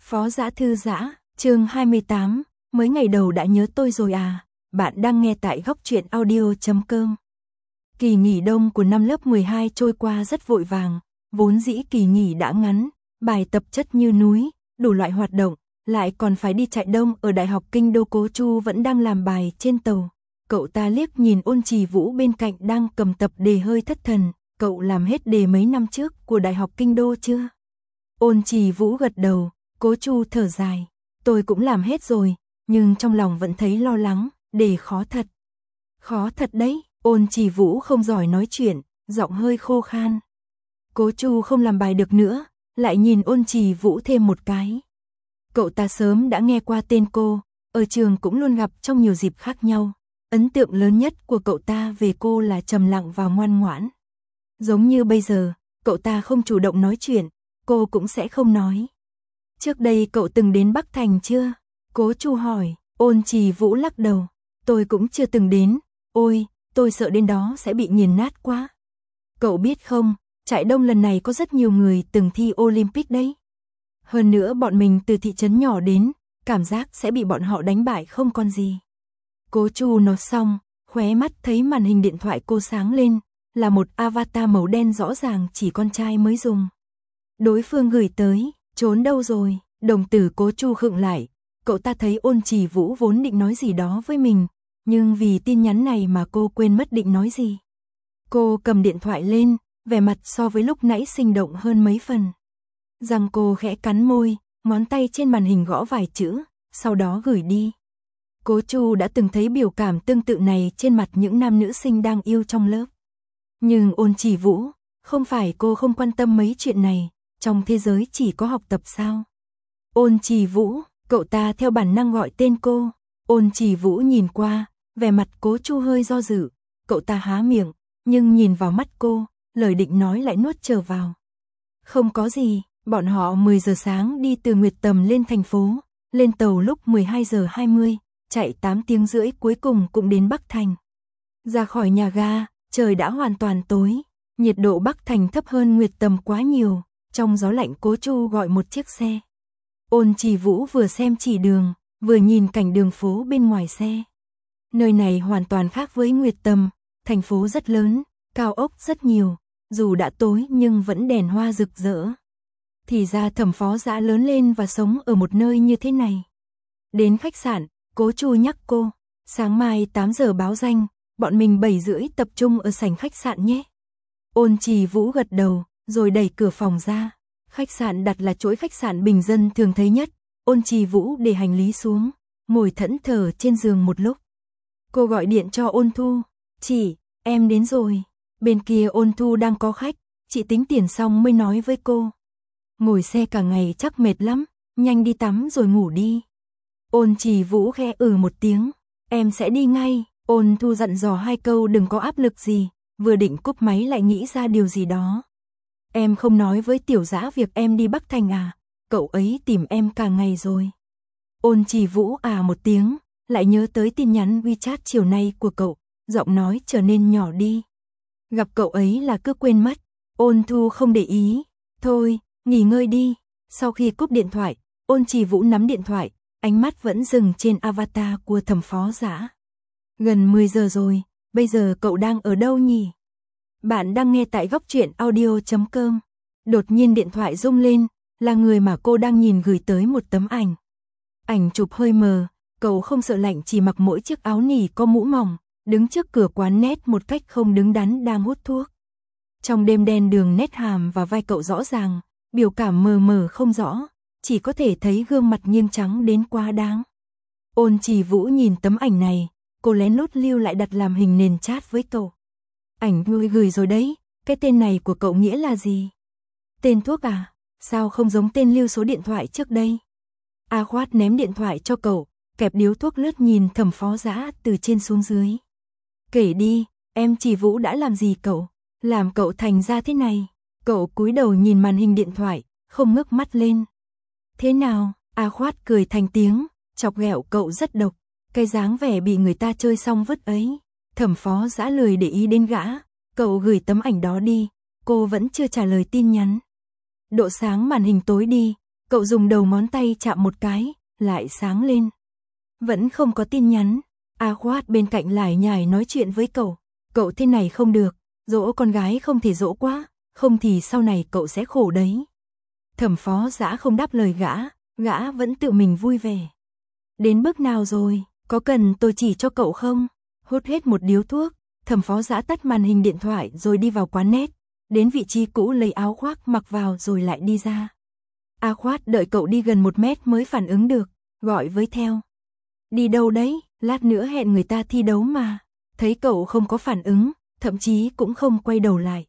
Phó Dã Thư Giã, chương 28, mới ngày đầu đã nhớ tôi rồi à, bạn đang nghe tại góc truyện audio.com. Kỳ nghỉ đông của năm lớp 12 trôi qua rất vội vàng, vốn dĩ kỳ nghỉ đã ngắn, bài tập chất như núi, đủ loại hoạt động, lại còn phải đi chạy đông ở Đại học Kinh Đô. Cố Chu vẫn đang làm bài trên tàu, cậu ta liếc nhìn Ôn Trì Vũ bên cạnh đang cầm tập đề hơi thất thần, cậu làm hết đề mấy năm trước của Đại học Kinh Đô chưa? Ôn Trì Vũ gật đầu. Cố Chu thở dài, tôi cũng làm hết rồi, nhưng trong lòng vẫn thấy lo lắng, đề khó thật. Khó thật đấy, Ôn Trì Vũ không giỏi nói chuyện, giọng hơi khô khan. Cố Chu không làm bài được nữa, lại nhìn Ôn Trì Vũ thêm một cái. Cậu ta sớm đã nghe qua tên cô, ở trường cũng luôn gặp trong nhiều dịp khác nhau. Ấn tượng lớn nhất của cậu ta về cô là trầm lặng và ngoan ngoãn. Giống như bây giờ, cậu ta không chủ động nói chuyện, cô cũng sẽ không nói. Trước đây cậu từng đến Bắc Thành chưa? Cố Chu hỏi. Ôn Trì Vũ lắc đầu. Tôi cũng chưa từng đến. Ôi, tôi sợ đến đó sẽ bị nghiền nát quá. Cậu biết không, chạy đông lần này có rất nhiều người từng thi Olympic đấy. Hơn nữa bọn mình từ thị trấn nhỏ đến, cảm giác sẽ bị bọn họ đánh bại không còn gì. Cố Chu nói xong, khóe mắt thấy màn hình điện thoại cô sáng lên, là một avatar màu đen rõ ràng chỉ con trai mới dùng. Đối phương gửi tới. Trốn đâu rồi? Đồng tử Cố Chu khựng lại, cậu ta thấy Ôn Trì Vũ vốn định nói gì đó với mình, nhưng vì tin nhắn này mà cô quên mất định nói gì. Cô cầm điện thoại lên, vẻ mặt so với lúc nãy sinh động hơn mấy phần. Răng cô khẽ cắn môi, ngón tay trên màn hình gõ vài chữ, sau đó gửi đi. Cố Chu đã từng thấy biểu cảm tương tự này trên mặt những nam nữ sinh đang yêu trong lớp. Nhưng Ôn Trì Vũ, không phải cô không quan tâm mấy chuyện này. Trong thế giới chỉ có học tập sao? Ôn Trì Vũ, cậu ta theo bản năng gọi tên cô. Ôn Trì Vũ nhìn qua, vẻ mặt Cố Chu hơi do dự. Cậu ta há miệng, nhưng nhìn vào mắt cô, lời định nói lại nuốt trở vào. Không có gì, bọn họ 10 giờ sáng đi từ Nguyệt Tầm lên thành phố, lên tàu lúc 12 giờ 20, chạy 8 tiếng rưỡi cuối cùng cũng đến Bắc Thành. Ra khỏi nhà ga, trời đã hoàn toàn tối, nhiệt độ Bắc Thành thấp hơn Nguyệt Tầm quá nhiều. Trong gió lạnh Cố Chu gọi một chiếc xe. Ôn Trì Vũ vừa xem chỉ đường, vừa nhìn cảnh đường phố bên ngoài xe. Nơi này hoàn toàn khác với Nguyệt Tầm, thành phố rất lớn, cao ốc rất nhiều, dù đã tối nhưng vẫn đèn hoa rực rỡ. Thì ra Thẩm Phó Dã lớn lên và sống ở một nơi như thế này. Đến khách sạn, Cố Chu nhắc cô, sáng mai 8 giờ báo danh, bọn mình 7 rưỡi tập trung ở sảnh khách sạn nhé. Ôn Trì Vũ gật đầu. Rồi đẩy cửa phòng ra. Khách sạn đặt là chuỗi khách sạn bình dân thường thấy nhất. Ôn Trì Vũ để hành lý xuống, ngồi thẫn thờ trên giường một lúc. Cô gọi điện cho Ôn Thu. Chị, em đến rồi. Bên kia Ôn Thu đang có khách, chị tính tiền xong mới nói với cô. Ngồi xe cả ngày chắc mệt lắm, nhanh đi tắm rồi ngủ đi. Ôn Trì Vũ khẽ một tiếng. Em sẽ đi ngay. Ôn Thu dặn dò 2 câu đừng có áp lực gì, vừa định cúp máy lại nghĩ ra điều gì đó. Em không nói với Tiểu Dã việc em đi Bắc Thành à, cậu ấy tìm em cả ngày rồi. Ôn Trì Vũ một tiếng, lại nhớ tới tin nhắn WeChat chiều nay của cậu, giọng nói trở nên nhỏ đi. Gặp cậu ấy là cứ quên mất. Ôn Thu không để ý. Thôi, nghỉ ngơi đi. Sau khi cúp điện thoại, Ôn Trì Vũ nắm điện thoại, ánh mắt vẫn dừng trên avatar của Thẩm Phó Dã. Gần 10 giờ rồi, bây giờ cậu đang ở đâu nhỉ? Bạn đang nghe tại góc truyện audio.com. Đột nhiên điện thoại rung lên, là người mà cô đang nhìn gửi tới một tấm ảnh. Ảnh chụp hơi mờ, cậu không sợ lạnh chỉ mặc mỗi chiếc áo nỉ có mũ mỏng, đứng trước cửa quán nét một cách không đứng đắn đang hút thuốc. Trong đêm đen đường nét hàm và vai cậu rõ ràng, biểu cảm mờ mờ không rõ, chỉ có thể thấy gương mặt nghiêm trắng đến quá đáng. Ôn Trì Vũ nhìn tấm ảnh này, cô lén lút lưu lại đặt làm hình nền chat với cậu. Ảnh ngươi gửi rồi đấy, cái tên này của cậu nghĩa là gì? Tên thuốc à? Sao không giống tên lưu số điện thoại trước đây? A Khoát ném điện thoại cho cậu, kẹp điếu thuốc lướt nhìn Thẩm Phó Dã từ trên xuống dưới. Kể đi, em Trì Vũ đã làm gì cậu? Làm cậu thành ra thế này? Cậu cúi đầu nhìn màn hình điện thoại, không ngước mắt lên. Thế nào? A Khoát cười thành tiếng, chọc ghẹo cậu rất độc. Cái dáng vẻ bị người ta chơi xong vứt ấy. Thẩm Phó Dã lười để ý đến gã, cậu gửi tấm ảnh đó đi, cô vẫn chưa trả lời tin nhắn. Độ sáng màn hình tối đi, Cậu dùng đầu ngón tay chạm một cái, lại sáng lên. Vẫn không có tin nhắn. A Khoát bên cạnh lải nhải nói chuyện với cậu. Cậu thế này không được, dỗ con gái không thể dỗ quá, không thì sau này cậu sẽ khổ đấy. Thẩm Phó Dã không đáp lời gã vẫn tự mình vui vẻ. Đến bước nào rồi, có cần tôi chỉ cho cậu không? Hút hết một điếu thuốc, Thẩm Phó Dã tắt màn hình điện thoại rồi đi vào quán net, đến vị trí cũ lấy áo khoác mặc vào rồi lại đi ra. A Khoát đợi cậu đi gần 1 mét mới phản ứng được, gọi với theo. Đi đâu đấy, lát nữa hẹn người ta thi đấu mà. Thấy cậu không có phản ứng, thậm chí cũng không quay đầu lại.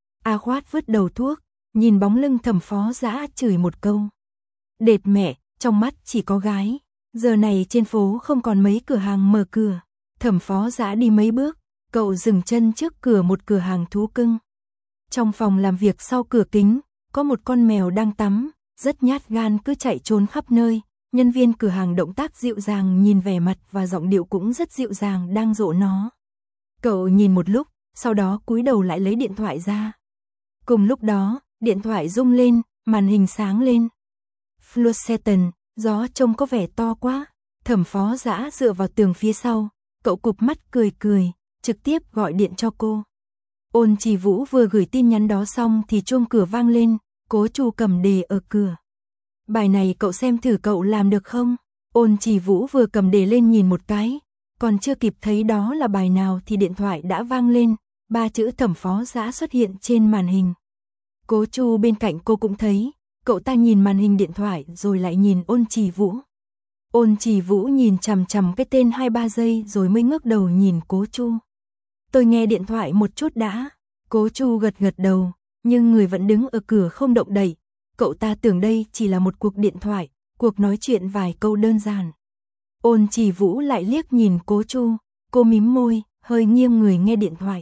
A Khoát vứt đầu thuốc, nhìn bóng lưng Thẩm Phó Dã chửi một câu. Đệt mẹ, trong mắt chỉ có gái. Giờ này trên phố không còn mấy cửa hàng mở cửa. Thẩm Phó Dã đi mấy bước, cậu dừng chân trước cửa một cửa hàng thú cưng. Trong phòng làm việc sau cửa kính, có một con mèo đang tắm, rất nhát gan cứ chạy trốn khắp nơi. Nhân viên cửa hàng động tác dịu dàng, nhìn vẻ mặt và giọng điệu cũng rất dịu dàng đang dỗ nó. Cậu nhìn một lúc, sau đó cúi đầu lại lấy điện thoại ra. Cùng lúc đó, điện thoại rung lên, màn hình sáng lên. Fluorescent, gió trông có vẻ to quá. Thẩm Phó Dã dựa vào tường phía sau, cậu cụp mắt cười, trực tiếp gọi điện cho cô. Ôn Chỉ Vũ vừa gửi tin nhắn đó xong thì chuông cửa vang lên, Cố Chu cầm đề ở cửa. Bài này cậu xem thử cậu làm được không? Ôn Chỉ Vũ vừa cầm đề lên nhìn một cái, còn chưa kịp thấy đó là bài nào thì điện thoại đã vang lên, 3 chữ Thẩm Phó Dã xuất hiện trên màn hình. Cố Chu bên cạnh cô cũng thấy, cậu ta nhìn màn hình điện thoại rồi lại nhìn Ôn Chỉ Vũ. Ôn Chỉ Vũ nhìn chằm chằm cái tên 2-3 giây rồi mới ngước đầu nhìn Cố Chu. Tôi nghe điện thoại một chút đã. Cố Chu gật đầu, nhưng người vẫn đứng ở cửa không động đậy. Cậu ta tưởng đây chỉ là một cuộc điện thoại, cuộc nói chuyện vài câu đơn giản. Ôn Chỉ Vũ lại liếc nhìn Cố Chu, cô mím môi, hơi nghiêng người nghe điện thoại.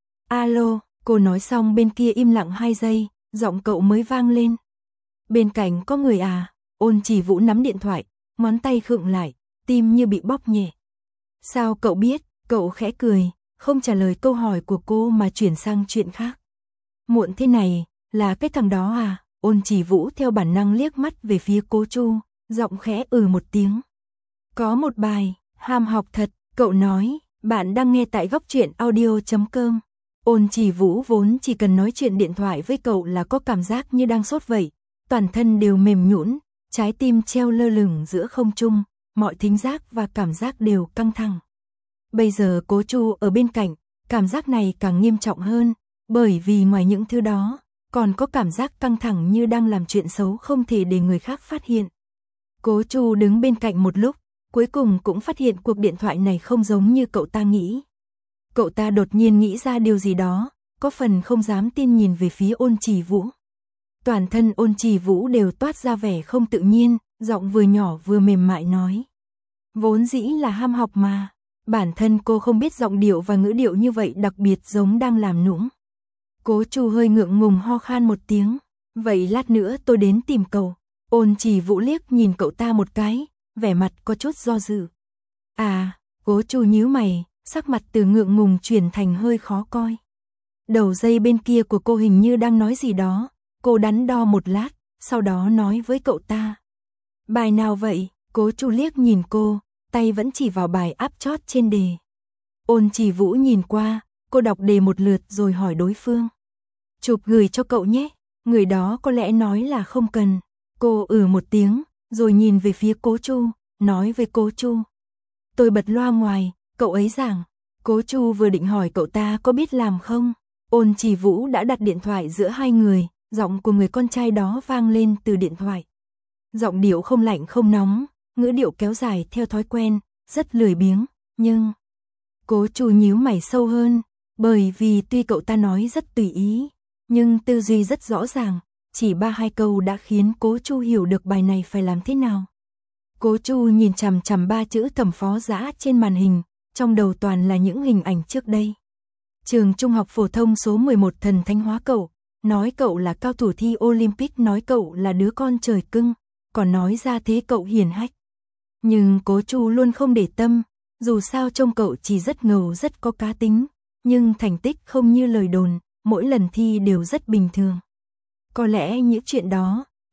Alo, cô nói xong bên kia im lặng 2 giây, giọng cậu mới vang lên. Bên cạnh có người à? Ôn Chỉ Vũ nắm điện thoại, ngón tay khựng lại, tim như bị bóp nhẹ. Sao cậu biết? Cậu khẽ cười, không trả lời câu hỏi của cô mà chuyển sang chuyện khác. Muộn thế này, là cái thằng đó à? Ôn Chỉ Vũ theo bản năng liếc mắt về phía Cố Chu, giọng khẽ một tiếng. Có một bài, ham học thật, cậu nói, bạn đang nghe tại góc truyện audio.com. Ôn Chỉ Vũ vốn chỉ cần nói chuyện điện thoại với cậu là có cảm giác như đang sốt vậy, toàn thân đều mềm nhũn, trái tim treo lơ lửng giữa không trung, mọi thính giác và cảm giác đều căng thẳng. Bây giờ Cố Chu ở bên cạnh, cảm giác này càng nghiêm trọng hơn, bởi vì ngoài những thứ đó, còn có cảm giác căng thẳng như đang làm chuyện xấu không thể để người khác phát hiện. Cố Chu đứng bên cạnh một lúc, cuối cùng cũng phát hiện cuộc điện thoại này không giống như cậu ta nghĩ. Cậu ta đột nhiên nghĩ ra điều gì đó, có phần không dám tin nhìn về phía Ôn Chỉ Vũ. Toàn thân Ôn Chỉ Vũ đều toát ra vẻ không tự nhiên, giọng vừa nhỏ vừa mềm mại nói. Vốn dĩ là ham học mà, bản thân cô không biết giọng điệu và ngữ điệu như vậy đặc biệt giống đang làm nũng. Cố Chu hơi ngượng ngùng ho khan một tiếng, vậy lát nữa tôi đến tìm cậu. Ôn Chỉ Vũ liếc nhìn cậu ta một cái, vẻ mặt có chút do dự. À, Cố Chu nhíu mày, sắc mặt từ ngượng ngùng chuyển thành hơi khó coi. Đầu dây bên kia của cô hình như đang nói gì đó, cô đắn đo một lát, sau đó nói với cậu ta. Bài nào vậy? Cố Chu liếc nhìn cô, tay vẫn chỉ vào bài áp chót trên đề. Ôn Chỉ Vũ nhìn qua, cô đọc đề một lượt rồi hỏi đối phương. Chụp gửi cho cậu nhé, người đó có lẽ nói là không cần. Cô một tiếng, rồi nhìn về phía Cố Chu, nói với Cố Chu. Tôi bật loa ngoài, cậu ấy giảng. Cố Chu vừa định hỏi cậu ta có biết làm không. Ôn Chỉ Vũ đã đặt điện thoại giữa hai người, giọng của người con trai đó vang lên từ điện thoại. Giọng điệu không lạnh không nóng, ngữ điệu kéo dài theo thói quen, rất lười biếng, nhưng... Cố Chu nhíu mày sâu hơn, bởi vì tuy cậu ta nói rất tùy ý, nhưng tư duy rất rõ ràng, chỉ 3-2 câu đã khiến Cố Chu hiểu được bài này phải làm thế nào. Cố Chu nhìn chằm chằm 3 chữ Thẩm Phó Dã trên màn hình, trong đầu toàn là những hình ảnh trước đây. Trường trung học phổ thông số 11 thần thánh hóa cậu, nói cậu là cao thủ thi Olympic, nói cậu là đứa con trời cưng, còn nói ra thế cậu hiền hách. Nhưng Cố Chu luôn không để tâm, dù sao trông cậu chỉ rất ngầu rất có cá tính, nhưng thành tích không như lời đồn, mỗi lần thi đều rất bình thường. Có lẽ những chuyện đó,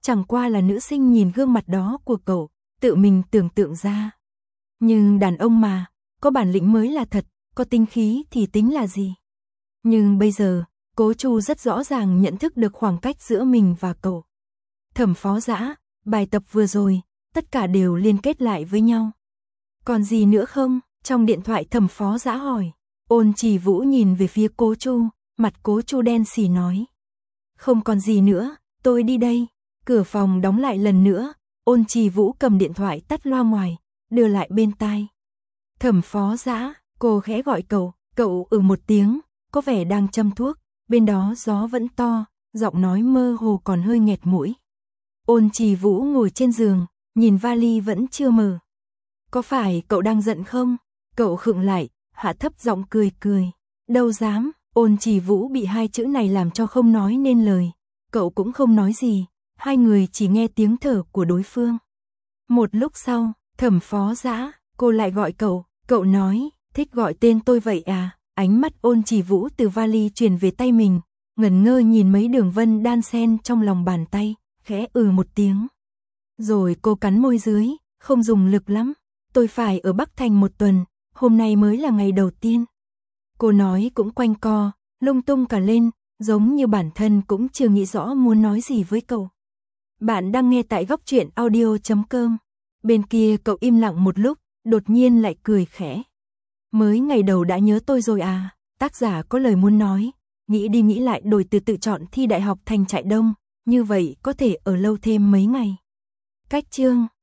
chẳng qua là nữ sinh nhìn gương mặt đó của cậu, tự mình tưởng tượng ra. Nhưng đàn ông mà, có bản lĩnh mới là thật, có tinh khí thì tính là gì. Nhưng bây giờ, Cố Chu rất rõ ràng nhận thức được khoảng cách giữa mình và cậu. Thẩm Phó Dã, bài tập vừa rồi, tất cả đều liên kết lại với nhau. Còn gì nữa không? Trong điện thoại Thẩm Phó Dã hỏi. Ôn Chỉ Vũ nhìn về phía Cố Chu, mặt Cố Chu đen xì nói. Không còn gì nữa, tôi đi đây. Cửa phòng đóng lại lần nữa, Ôn Chỉ Vũ cầm điện thoại tắt loa ngoài, đưa lại bên tai. Thẩm Phó Dã, cô khẽ gọi cậu một tiếng, có vẻ đang châm thuốc, bên đó gió vẫn to, giọng nói mơ hồ còn hơi nghẹt mũi. Ôn Chỉ Vũ ngồi trên giường, nhìn vali vẫn chưa mở. Có phải cậu đang giận không? Cậu khựng lại, hạ thấp giọng cười cười. Đâu dám, Ôn Chỉ Vũ bị hai chữ này làm cho không nói nên lời. Cậu cũng không nói gì, hai người chỉ nghe tiếng thở của đối phương. Một lúc sau, Thẩm Phó Dã, cô lại gọi cậu nói, thích gọi tên tôi vậy à? Ánh mắt Ôn Chỉ Vũ từ vali truyền về tay mình, ngẩn ngơ nhìn mấy đường vân đan xen trong lòng bàn tay, khẽ một tiếng. Rồi cô cắn môi dưới, không dùng lực lắm, tôi phải ở Bắc Thành 1 tuần, hôm nay mới là ngày đầu tiên. Cô nói cũng quanh co, lung tung cả lên, giống như bản thân cũng chưa nghĩ rõ muốn nói gì với cậu. Bạn đang nghe tại Góc Truyện Audio.com. Bên kia cậu im lặng một lúc, đột nhiên lại cười khẽ. Mới ngày đầu đã nhớ tôi rồi à? Tác giả có lời muốn nói, nghĩ đi nghĩ lại đổi từ tự chọn thi đại học thành Trại Đông, như vậy có thể ở lâu thêm mấy ngày. Cách chương